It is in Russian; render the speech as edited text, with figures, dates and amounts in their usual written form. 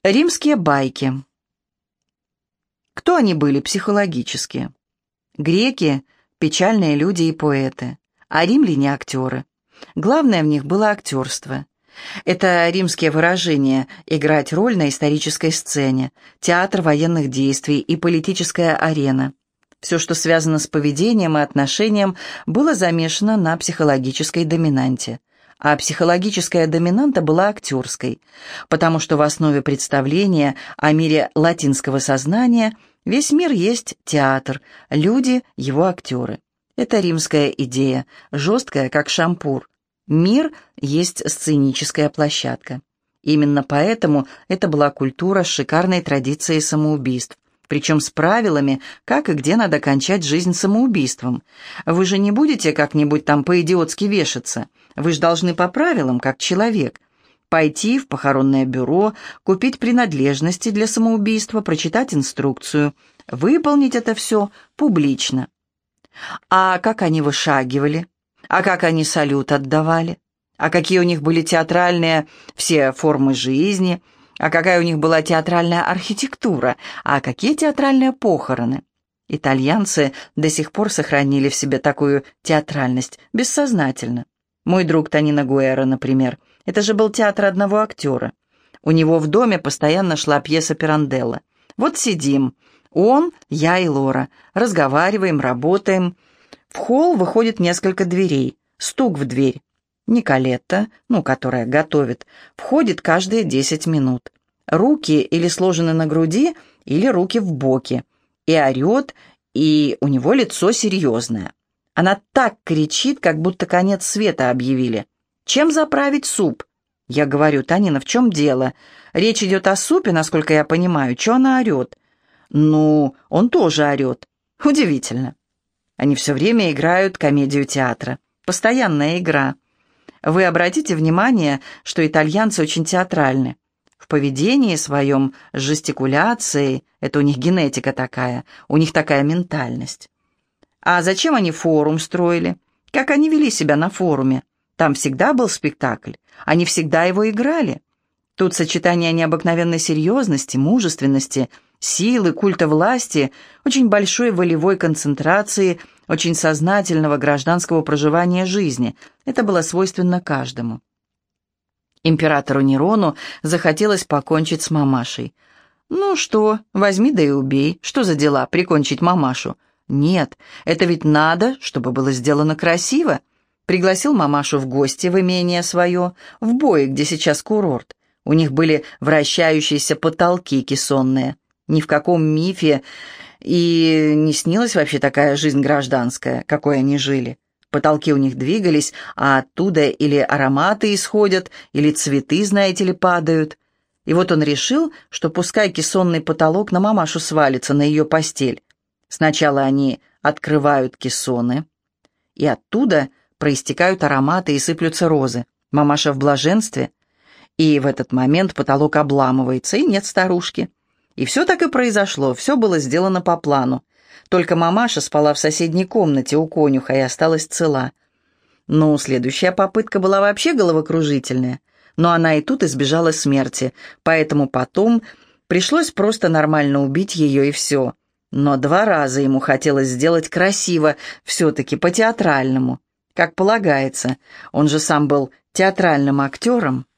Римские байки. Кто они были психологически? Греки – печальные люди и поэты, а римляне – актеры. Главное в них было актерство. Это римские выражения «играть роль на исторической сцене», «театр военных действий» и «политическая арена». Все, что связано с поведением и отношением, было замешано на психологической доминанте. А психологическая доминанта была актерской, потому что в основе представления о мире латинского сознания весь мир есть театр, люди – его актеры. Это римская идея, жесткая, как шампур. Мир есть сценическая площадка. Именно поэтому это была культура с шикарной традицией самоубийств, причем с правилами, как и где надо кончать жизнь самоубийством. Вы же не будете как-нибудь там по-идиотски вешаться. Вы же должны по правилам, как человек. Пойти в похоронное бюро, купить принадлежности для самоубийства, прочитать инструкцию, выполнить это все публично. А как они вышагивали? А как они салют отдавали? А какие у них были театральные все формы жизни? А какая у них была театральная архитектура? А какие театральные похороны? Итальянцы до сих пор сохранили в себе такую театральность, бессознательно. Мой друг Тонино Гуэра, например, это же был театр одного актера. У него в доме постоянно шла пьеса Пиранделло. Вот сидим, он, я и Лора, разговариваем, работаем. В холл выходит несколько дверей, стук в дверь. Николетта, которая готовит, входит каждые 10 минут. Руки или сложены на груди, или руки в боки. И орет, и у него лицо серьезное. Она так кричит, как будто конец света объявили. «Чем заправить суп?» Я говорю: «Танина, в чем дело? Речь идет о супе, насколько я понимаю. Чего она орет?» «Ну, он тоже орет». Удивительно. Они все время играют комедию театра. Постоянная игра. Вы обратите внимание, что итальянцы очень театральны. В поведении своем, с жестикуляцией, это у них генетика такая, у них такая ментальность. А зачем они форум строили? Как они вели себя на форуме? Там всегда был спектакль, они всегда его играли. Тут сочетание необыкновенной серьезности, мужественности, силы, культа власти, очень большой волевой концентрации, очень сознательного гражданского проживания жизни. Это было свойственно каждому. Императору Нерону захотелось покончить с мамашей. «Ну что, возьми да и убей. Что за дела, прикончить мамашу?» «Нет, это ведь надо, чтобы было сделано красиво». Пригласил мамашу в гости в имение свое, в Бои, где сейчас курорт. У них были вращающиеся потолки кессонные. Ни в каком мифе и не снилась вообще такая жизнь гражданская, какой они жили. Потолки у них двигались, а оттуда или ароматы исходят, или цветы, знаете ли, падают. И вот он решил, что пускай кессонный потолок на мамашу свалится, на ее постель. Сначала они открывают кессоны, и оттуда проистекают ароматы и сыплются розы. Мамаша в блаженстве, и в этот момент потолок обламывается, и нет старушки. И все так и произошло, все было сделано по плану. Только мамаша спала в соседней комнате у конюха и осталась цела. Следующая попытка была вообще головокружительная, но она и тут избежала смерти, поэтому потом пришлось просто нормально убить ее и все. Но 2 раза ему хотелось сделать красиво, все-таки по-театральному, как полагается. Он же сам был театральным актером.